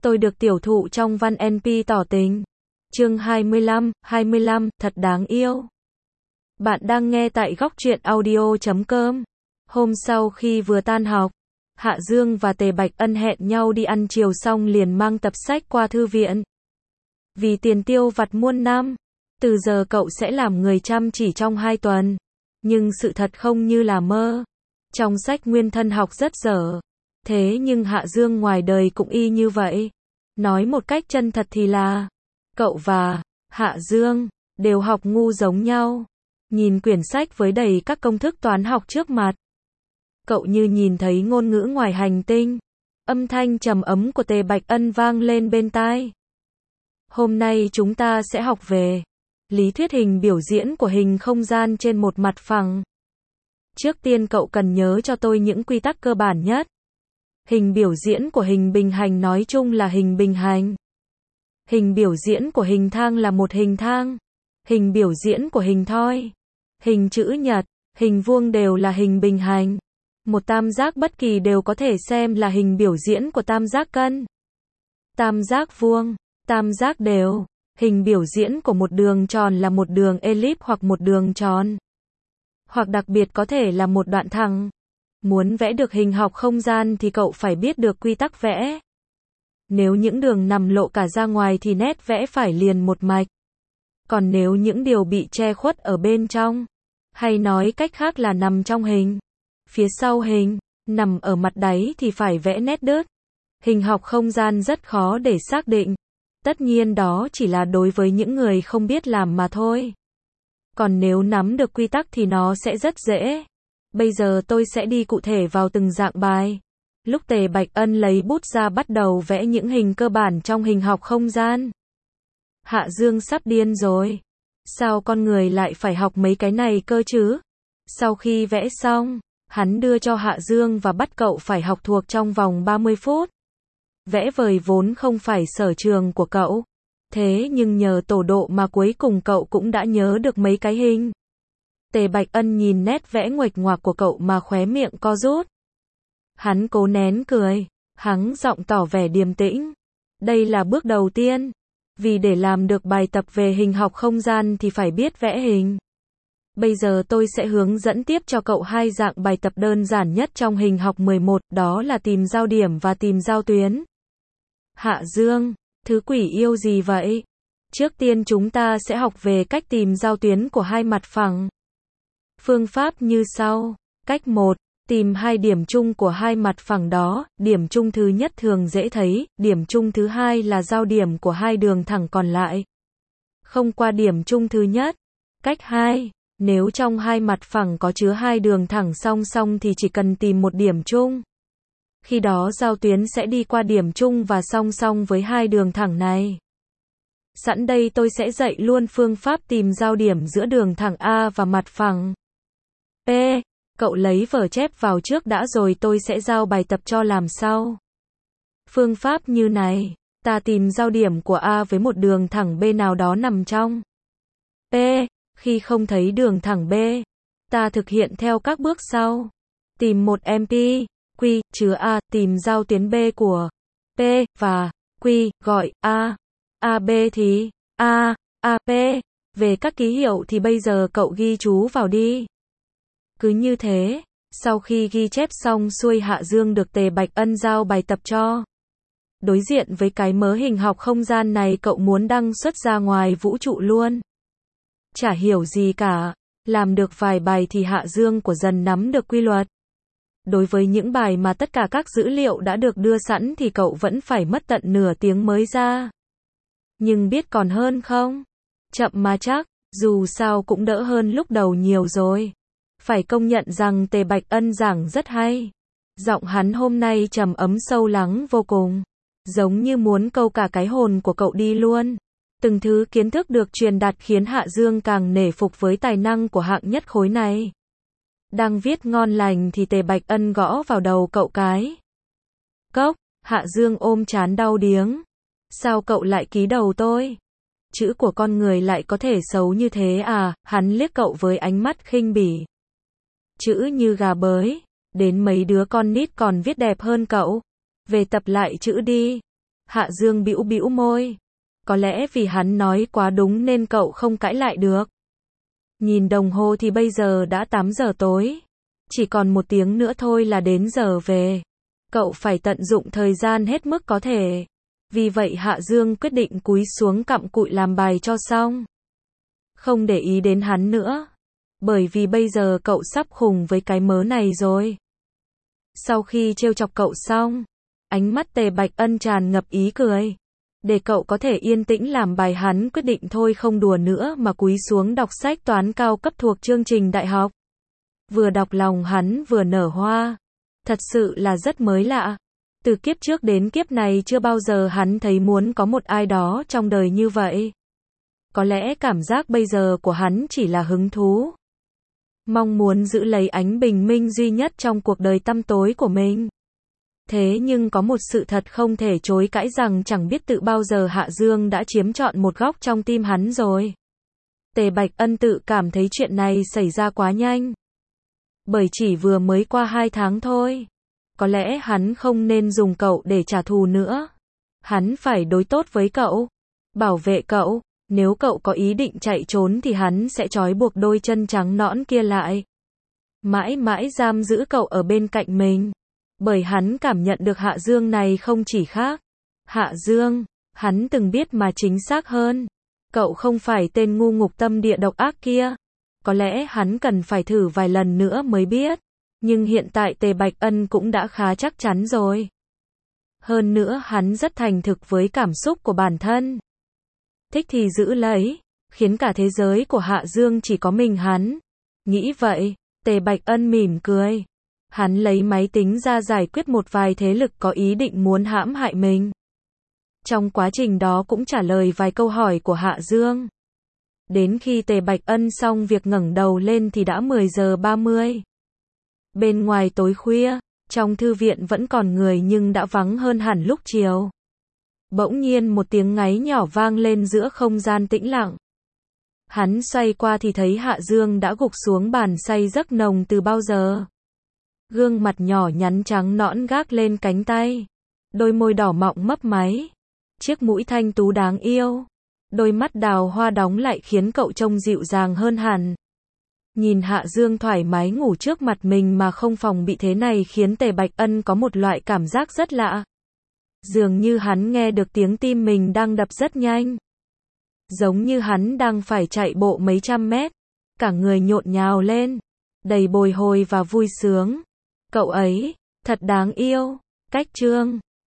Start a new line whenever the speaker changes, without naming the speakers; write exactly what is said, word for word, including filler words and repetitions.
Tôi được tiểu thụ trong văn en pê tỏ tình. Chương hai mươi lăm, hai mươi lăm, thật đáng yêu. Bạn đang nghe tại góc truyện audio chấm com. Hôm sau khi vừa tan học, Hạ Dương và Tề Bạch Ân hẹn nhau đi ăn chiều xong liền mang tập sách qua thư viện. Vì tiền tiêu vặt muôn năm, từ giờ cậu sẽ làm người chăm chỉ trong hai tuần. Nhưng sự thật không như là mơ. Trong sách nguyên thân học rất dở. Thế nhưng Hạ Dương ngoài đời cũng y như vậy. Nói một cách chân thật thì là, cậu và Hạ Dương đều học ngu giống nhau. Nhìn quyển sách với đầy các công thức toán học trước mặt, cậu như nhìn thấy ngôn ngữ ngoài hành tinh. Âm thanh trầm ấm của Tề Bạch Ân vang lên bên tai. Hôm nay chúng ta sẽ học về lý thuyết hình biểu diễn của hình không gian trên một mặt phẳng. Trước tiên cậu cần nhớ cho tôi những quy tắc cơ bản nhất. Hình biểu diễn của hình bình hành nói chung là hình bình hành. Hình biểu diễn của hình thang là một hình thang. Hình biểu diễn của hình thoi, hình chữ nhật, hình vuông đều là hình bình hành. Một tam giác bất kỳ đều có thể xem là hình biểu diễn của tam giác cân. Tam giác vuông, tam giác đều. Hình biểu diễn của một đường tròn là một đường elip hoặc một đường tròn. Hoặc đặc biệt có thể là một đoạn thẳng. Muốn vẽ được hình học không gian thì cậu phải biết được quy tắc vẽ. Nếu những đường nằm lộ cả ra ngoài thì nét vẽ phải liền một mạch. Còn nếu những điều bị che khuất ở bên trong, hay nói cách khác là nằm trong hình, phía sau hình, nằm ở mặt đáy thì phải vẽ nét đứt. Hình học không gian rất khó để xác định. Tất nhiên đó chỉ là đối với những người không biết làm mà thôi. Còn nếu nắm được quy tắc thì nó sẽ rất dễ. Bây giờ tôi sẽ đi cụ thể vào từng dạng bài. Lúc Tề Bạch Ân lấy bút ra bắt đầu vẽ những hình cơ bản trong hình học không gian, Hạ Dương sắp điên rồi. Sao con người lại phải học mấy cái này cơ chứ? Sau khi vẽ xong, hắn đưa cho Hạ Dương và bắt cậu phải học thuộc trong vòng ba mươi phút. Vẽ vời vốn không phải sở trường của cậu. Thế nhưng nhờ tổ độ mà cuối cùng cậu cũng đã nhớ được mấy cái hình. Tề Bạch Ân nhìn nét vẽ nguệch ngoạc của cậu mà khóe miệng co rút. Hắn cố nén cười, hắn giọng tỏ vẻ điềm tĩnh. Đây là bước đầu tiên. Vì để làm được bài tập về hình học không gian thì phải biết vẽ hình. Bây giờ tôi sẽ hướng dẫn tiếp cho cậu hai dạng bài tập đơn giản nhất trong hình học mười một, đó là tìm giao điểm và tìm giao tuyến. Hạ Dương, thứ quỷ yêu gì vậy? Trước tiên chúng ta sẽ học về cách tìm giao tuyến của hai mặt phẳng. Phương pháp như sau. Cách một. Tìm hai điểm chung của hai mặt phẳng đó. Điểm chung thứ nhất thường dễ thấy, điểm chung thứ hai là giao điểm của hai đường thẳng còn lại. Không qua điểm chung thứ nhất. Cách hai. Nếu trong hai mặt phẳng có chứa hai đường thẳng song song thì chỉ cần tìm một điểm chung. Khi đó giao tuyến sẽ đi qua điểm chung và song song với hai đường thẳng này. Sẵn đây tôi sẽ dạy luôn phương pháp tìm giao điểm giữa đường thẳng A và mặt phẳng P. Cậu lấy vở chép vào trước đã rồi tôi sẽ giao bài tập cho làm sau. Phương pháp như này. Ta tìm giao điểm của A với một đường thẳng B nào đó nằm trong P. Khi không thấy đường thẳng B, ta thực hiện theo các bước sau. Tìm một em pê, Q, chứa A, tìm giao tuyến B của P, và Q, gọi A. a bê thì A, a pê. Về các ký hiệu thì bây giờ cậu ghi chú vào đi. Cứ như thế, sau khi ghi chép xong xuôi Hạ Dương được Tề Bạch Ân giao bài tập cho. Đối diện với cái mớ hình học không gian này cậu muốn đăng xuất ra ngoài vũ trụ luôn. Chả hiểu gì cả. Làm được vài bài thì Hạ Dương của dần nắm được quy luật. Đối với những bài mà tất cả các dữ liệu đã được đưa sẵn thì cậu vẫn phải mất tận nửa tiếng mới ra. Nhưng biết còn hơn không? Chậm mà chắc, dù sao cũng đỡ hơn lúc đầu nhiều rồi. Phải công nhận rằng Tề Bạch Ân giảng rất hay. Giọng hắn hôm nay trầm ấm sâu lắng vô cùng. Giống như muốn câu cả cái hồn của cậu đi luôn. Từng thứ kiến thức được truyền đạt khiến Hạ Dương càng nể phục với tài năng của hạng nhất khối này. Đang viết ngon lành thì Tề Bạch Ân gõ vào đầu cậu cái. Cốc, Hạ Dương ôm trán đau điếng. Sao cậu lại ký đầu tôi? Chữ của con người lại có thể xấu như thế à? Hắn liếc cậu với ánh mắt khinh bỉ. Chữ như gà bới, đến mấy đứa con nít còn viết đẹp hơn cậu. Về tập lại chữ đi. Hạ Dương bĩu bĩu môi. Có lẽ vì hắn nói quá đúng nên cậu không cãi lại được. Nhìn đồng hồ thì bây giờ đã tám giờ tối. Chỉ còn một tiếng nữa thôi là đến giờ về. Cậu phải tận dụng thời gian hết mức có thể. Vì vậy Hạ Dương quyết định cúi xuống cặm cụi làm bài cho xong. Không để ý đến hắn nữa. Bởi vì bây giờ cậu sắp khùng với cái mớ này rồi. Sau khi trêu chọc cậu xong, ánh mắt Tề Bạch Ân tràn ngập ý cười. Để cậu có thể yên tĩnh làm bài, hắn quyết định thôi không đùa nữa mà cúi xuống đọc sách toán cao cấp thuộc chương trình đại học. Vừa đọc lòng hắn vừa nở hoa. Thật sự là rất mới lạ. Từ kiếp trước đến kiếp này chưa bao giờ hắn thấy muốn có một ai đó trong đời như vậy. Có lẽ cảm giác bây giờ của hắn chỉ là hứng thú. Mong muốn giữ lấy ánh bình minh duy nhất trong cuộc đời tăm tối của mình. Thế nhưng có một sự thật không thể chối cãi rằng chẳng biết tự bao giờ Hạ Dương đã chiếm trọn một góc trong tim hắn rồi. Tề Bạch Ân tự cảm thấy chuyện này xảy ra quá nhanh. Bởi chỉ vừa mới qua hai tháng thôi. Có lẽ hắn không nên dùng cậu để trả thù nữa. Hắn phải đối tốt với cậu. Bảo vệ cậu. Nếu cậu có ý định chạy trốn thì hắn sẽ trói buộc đôi chân trắng nõn kia lại. Mãi mãi giam giữ cậu ở bên cạnh mình. Bởi hắn cảm nhận được Hạ Dương này không chỉ khác. Hạ Dương, hắn từng biết mà chính xác hơn. Cậu không phải tên ngu ngục tâm địa độc ác kia. Có lẽ hắn cần phải thử vài lần nữa mới biết. Nhưng hiện tại Tề Bạch Ân cũng đã khá chắc chắn rồi. Hơn nữa hắn rất thành thực với cảm xúc của bản thân. Thích thì giữ lấy, khiến cả thế giới của Hạ Dương chỉ có mình hắn. Nghĩ vậy, Tề Bạch Ân mỉm cười. Hắn lấy máy tính ra giải quyết một vài thế lực có ý định muốn hãm hại mình. Trong quá trình đó cũng trả lời vài câu hỏi của Hạ Dương. Đến khi Tề Bạch Ân xong việc ngẩng đầu lên thì đã mười giờ ba mươi. Bên ngoài tối khuya, trong thư viện vẫn còn người nhưng đã vắng hơn hẳn lúc chiều. Bỗng nhiên một tiếng ngáy nhỏ vang lên giữa không gian tĩnh lặng. Hắn xoay qua thì thấy Hạ Dương đã gục xuống bàn say giấc nồng từ bao giờ. Gương mặt nhỏ nhắn trắng nõn gác lên cánh tay. Đôi môi đỏ mọng mấp máy. Chiếc mũi thanh tú đáng yêu. Đôi mắt đào hoa đóng lại khiến cậu trông dịu dàng hơn hẳn. Nhìn Hạ Dương thoải mái ngủ trước mặt mình mà không phòng bị thế này khiến Tề Bạch Ân có một loại cảm giác rất lạ. Dường như hắn nghe được tiếng tim mình đang đập rất nhanh. Giống như hắn đang phải chạy bộ mấy trăm mét. Cả người nhộn nhào lên. Đầy bồi hồi và vui sướng. Cậu ấy, thật đáng yêu. Cách chương